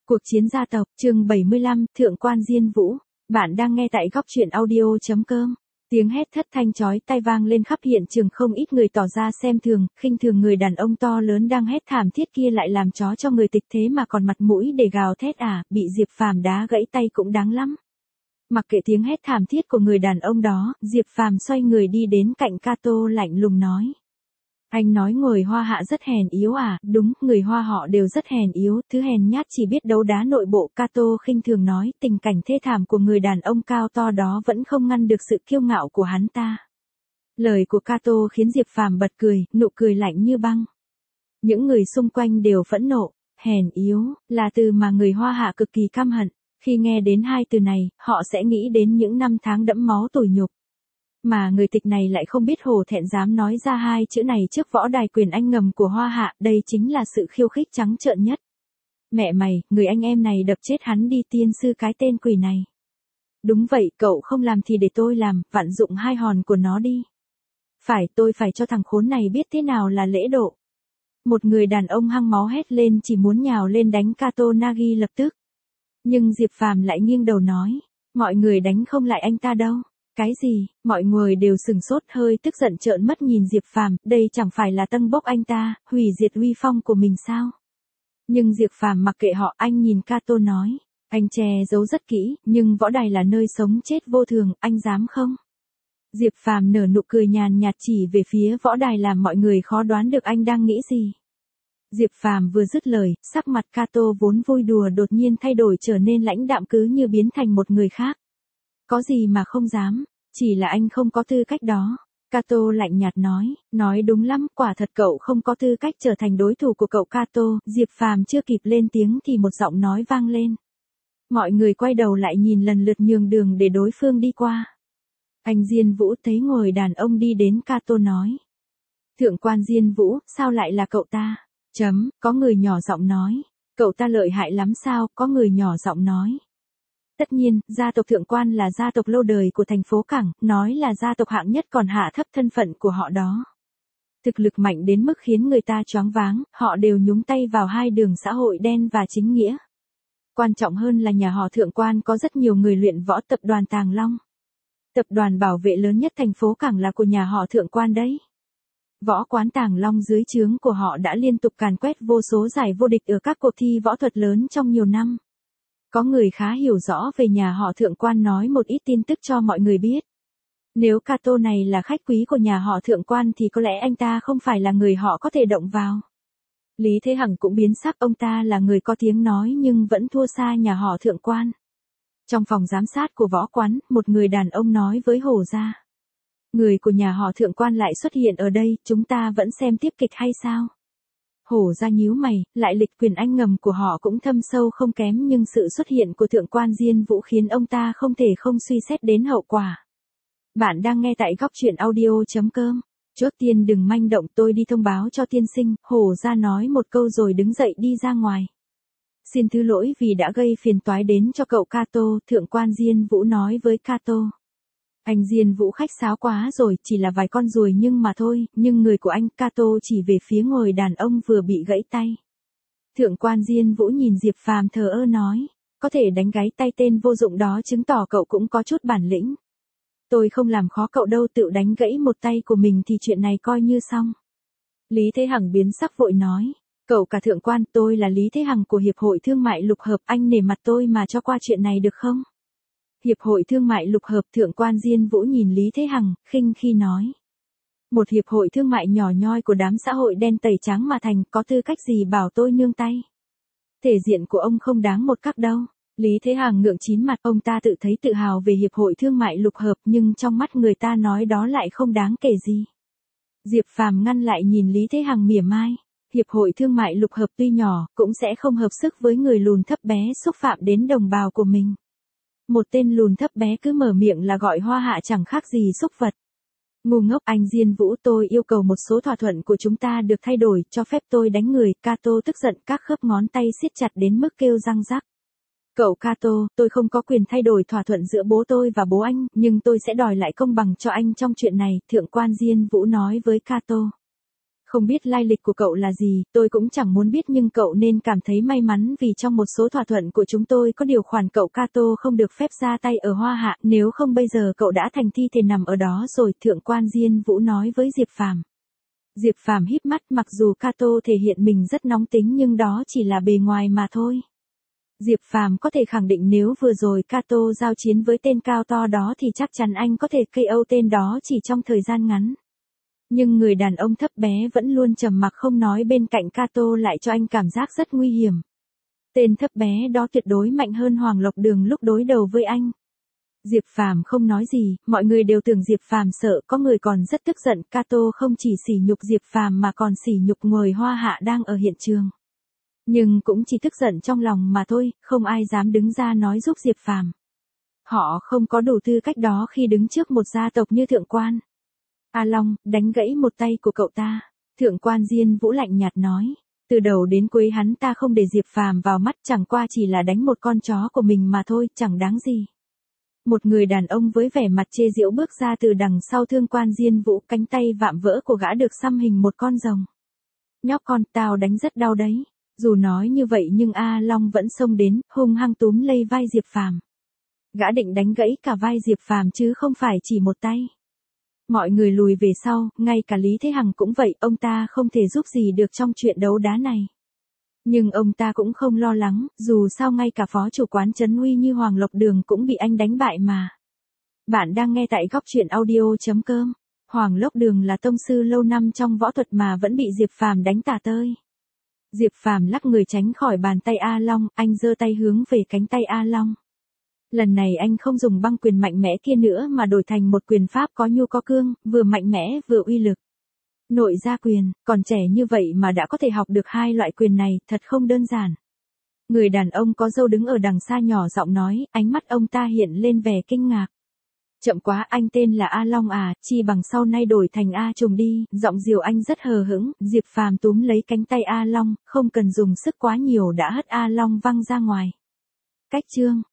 Cuộc chiến gia tộc, chương 75, Thượng quan Diên Vũ. Bạn đang nghe tại góc truyện audio.com. Tiếng hét thất thanh chói tai vang lên khắp hiện trường, không ít người tỏ ra xem thường, khinh thường người đàn ông to lớn đang hét thảm thiết kia lại làm chó cho người tịch thế mà còn mặt mũi để gào thét à, bị Diệp Phàm đá gãy tay cũng đáng lắm. Mặc kệ tiếng hét thảm thiết của người đàn ông đó, Diệp Phàm xoay người đi đến cạnh Cato lạnh lùng nói. Anh nói người Hoa hạ rất hèn yếu à, đúng, người Hoa họ đều rất hèn yếu, thứ hèn nhát chỉ biết đấu đá nội bộ. Cato khinh thường nói, tình cảnh thê thảm của người đàn ông cao to đó vẫn không ngăn được sự kiêu ngạo của hắn ta. Lời của Cato khiến Diệp Phàm bật cười, nụ cười lạnh như băng. Những người xung quanh đều phẫn nộ, hèn yếu, là từ mà người Hoa hạ cực kỳ căm hận. Khi nghe đến hai từ này, họ sẽ nghĩ đến những năm tháng đẫm máu tủi nhục. Mà người tịch này lại không biết hổ thẹn dám nói ra hai chữ này trước võ đài quyền anh ngầm của Hoa hạ, đây chính là sự khiêu khích trắng trợn nhất. Mẹ mày, người anh em này đập chết hắn đi, tiên sư cái tên quỷ này. Đúng vậy, cậu không làm thì để tôi làm, vặn dụng hai hòn của nó đi. Phải, tôi phải cho thằng khốn này biết thế nào là lễ độ. Một người đàn ông hăng máu hét lên, chỉ muốn nhào lên đánh Cato Nagi lập tức. Nhưng Diệp Phàm lại nghiêng đầu nói, mọi người đánh không lại anh ta đâu. Cái gì? Mọi người đều sừng sốt, hơi tức giận trợn mắt nhìn Diệp Phàm, đây chẳng phải là tâng bốc anh ta, hủy diệt uy phong của mình sao? Nhưng Diệp Phàm mặc kệ họ, anh nhìn Cato nói, anh che giấu rất kỹ, nhưng võ đài là nơi sống chết vô thường, anh dám không? Diệp Phàm nở nụ cười nhàn nhạt chỉ về phía võ đài làm mọi người khó đoán được anh đang nghĩ gì. Diệp Phàm vừa dứt lời, sắc mặt Cato vốn vui đùa đột nhiên thay đổi trở nên lãnh đạm, cứ như biến thành một người khác. Có gì mà không dám, chỉ là anh không có tư cách đó. Cato lạnh nhạt nói đúng lắm, quả thật cậu không có tư cách trở thành đối thủ của cậu Cato. Diệp Phàm chưa kịp lên tiếng thì một giọng nói vang lên. Mọi người quay đầu lại nhìn lần lượt nhường đường để đối phương đi qua. Anh Diên Vũ thấy ngồi đàn ông đi đến, Cato nói. Thượng quan Diên Vũ, sao lại là cậu ta? Có người nhỏ giọng nói. Cậu ta lợi hại lắm sao? Có người nhỏ giọng nói. Tất nhiên, gia tộc Thượng quan là gia tộc lâu đời của thành phố Cảng, nói là gia tộc hạng nhất còn hạ thấp thân phận của họ đó. Thực lực mạnh đến mức khiến người ta choáng váng, họ đều nhúng tay vào hai đường xã hội đen và chính nghĩa. Quan trọng hơn là nhà họ Thượng quan có rất nhiều người luyện võ. Tập đoàn Tàng Long, tập đoàn bảo vệ lớn nhất thành phố Cảng là của nhà họ Thượng quan đấy. Võ quán Tàng Long dưới trướng của họ đã liên tục càn quét vô số giải vô địch ở các cuộc thi võ thuật lớn trong nhiều năm. Có người khá hiểu rõ về nhà họ Thượng quan nói một ít tin tức cho mọi người biết. Nếu Cato này là khách quý của nhà họ Thượng quan thì có lẽ anh ta không phải là người họ có thể động vào. Lý Thế Hằng cũng biến sắc, ông ta là người có tiếng nói nhưng vẫn thua xa nhà họ Thượng quan. Trong phòng giám sát của võ quán, một người đàn ông nói với Hổ Gia. Người của nhà họ Thượng quan lại xuất hiện ở đây, chúng ta vẫn xem tiếp kịch hay sao? Hổ Gia nhíu mày, lại lịch quyền anh ngầm của họ cũng thâm sâu không kém, nhưng sự xuất hiện của Thượng quan Diên Vũ khiến ông ta không thể không suy xét đến hậu quả. Bạn đang nghe tại góc truyện audio.com. Chốt tiên đừng manh động, tôi đi thông báo cho tiên sinh. Hổ Gia nói một câu rồi đứng dậy đi ra ngoài. Xin thứ lỗi vì đã gây phiền toái đến cho cậu Cato, Thượng quan Diên Vũ nói với Cato. Anh Diên Vũ khách sáo quá rồi, chỉ là vài con ruồi nhưng mà thôi, nhưng người của anh. Cato chỉ về phía ngồi đàn ông vừa bị gãy tay. Thượng quan Diên Vũ nhìn Diệp Phàm thờ ơ nói, có thể đánh gãy tay tên vô dụng đó chứng tỏ cậu cũng có chút bản lĩnh. Tôi không làm khó cậu đâu, tự đánh gãy một tay của mình thì chuyện này coi như xong. Lý Thế Hằng biến sắc vội nói, cậu cả Thượng quan, tôi là Lý Thế Hằng của Hiệp hội Thương mại Lục Hợp, anh nể mặt tôi mà cho qua chuyện này được không? Hiệp hội Thương mại Lục Hợp. Thượng quan Diên Vũ nhìn Lý Thế Hằng, khinh khi nói. Một hiệp hội thương mại nhỏ nhoi của đám xã hội đen tẩy trắng mà thành, có tư cách gì bảo tôi nương tay? Thể diện của ông không đáng một cắc đâu. Lý Thế Hằng ngượng chín mặt, ông ta tự thấy tự hào về Hiệp hội Thương mại Lục Hợp nhưng trong mắt người ta nói đó lại không đáng kể gì. Diệp Phàm ngăn lại nhìn Lý Thế Hằng mỉa mai. Hiệp hội Thương mại Lục Hợp tuy nhỏ, cũng sẽ không hợp sức với người lùn thấp bé xúc phạm đến đồng bào của mình. Một tên lùn thấp bé cứ mở miệng là gọi Hoa hạ chẳng khác gì xúc vật. Ngu ngốc. Anh Diên Vũ, tôi yêu cầu một số thỏa thuận của chúng ta được thay đổi, cho phép tôi đánh người. Cato tức giận, các khớp ngón tay siết chặt đến mức kêu răng rắc. Cậu Cato, tôi không có quyền thay đổi thỏa thuận giữa bố tôi và bố anh, nhưng tôi sẽ đòi lại công bằng cho anh trong chuyện này, Thượng quan Diên Vũ nói với Cato. Không biết lai lịch của cậu là gì, tôi cũng chẳng muốn biết nhưng cậu nên cảm thấy may mắn vì trong một số thỏa thuận của chúng tôi có điều khoản cậu Cato không được phép ra tay ở Hoa Hạ, nếu không bây giờ cậu đã thành thi thể nằm ở đó rồi, Thượng quan Diên Vũ nói với Diệp Phàm. Diệp Phàm híp mắt, mặc dù Cato thể hiện mình rất nóng tính nhưng đó chỉ là bề ngoài mà thôi. Diệp Phàm có thể khẳng định nếu vừa rồi Cato giao chiến với tên cao to đó thì chắc chắn anh có thể KO tên đó chỉ trong thời gian ngắn. Nhưng người đàn ông thấp bé vẫn luôn trầm mặc không nói bên cạnh Cato lại cho anh cảm giác rất nguy hiểm. Tên thấp bé đó tuyệt đối mạnh hơn Hoàng Lộc Đường lúc đối đầu với anh. Diệp Phàm không nói gì, mọi người đều tưởng Diệp Phàm sợ, có người còn rất tức giận, Cato không chỉ sỉ nhục Diệp Phàm mà còn sỉ nhục người Hoa Hạ đang ở hiện trường. Nhưng cũng chỉ tức giận trong lòng mà thôi, không ai dám đứng ra nói giúp Diệp Phàm. Họ không có đủ tư cách đó khi đứng trước một gia tộc như Thượng quan. A Long, đánh gãy một tay của cậu ta. Thượng quan Diên Vũ lạnh nhạt nói. Từ đầu đến cuối hắn ta không để Diệp Phàm vào mắt, chẳng qua chỉ là đánh một con chó của mình mà thôi, chẳng đáng gì. Một người đàn ông với vẻ mặt chê giễu bước ra từ đằng sau Thượng quan Diên Vũ, cánh tay vạm vỡ của gã được xăm hình một con rồng. Nhóc con, tao đánh rất đau đấy. Dù nói như vậy nhưng A Long vẫn xông đến, hung hăng túm lấy vai Diệp Phàm. Gã định đánh gãy cả vai Diệp Phàm chứ không phải chỉ một tay. Mọi người lùi về sau, ngay cả Lý Thế Hằng cũng vậy, ông ta không thể giúp gì được trong chuyện đấu đá này. Nhưng ông ta cũng không lo lắng, dù sao ngay cả phó chủ quán Trấn Uy như Hoàng Lộc Đường cũng bị anh đánh bại mà. Bạn đang nghe tại góc truyện audio.com. Hoàng Lộc Đường là tông sư lâu năm trong võ thuật mà vẫn bị Diệp Phàm đánh tả tơi. Diệp Phàm lắc người tránh khỏi bàn tay A Long, anh giơ tay hướng về cánh tay A Long. Lần này anh không dùng băng quyền mạnh mẽ kia nữa mà đổi thành một quyền pháp có nhu có cương, vừa mạnh mẽ vừa uy lực. Nội gia quyền, còn trẻ như vậy mà đã có thể học được hai loại quyền này, thật không đơn giản. Người đàn ông có râu đứng ở đằng xa nhỏ giọng nói, ánh mắt ông ta hiện lên vẻ kinh ngạc. Chậm quá, anh tên là A Long à, chi bằng sau nay đổi thành A Trùng đi, giọng Diều Anh rất hờ hững, Diệp Phàm túm lấy cánh tay A Long, không cần dùng sức quá nhiều đã hất A Long văng ra ngoài. Cách chương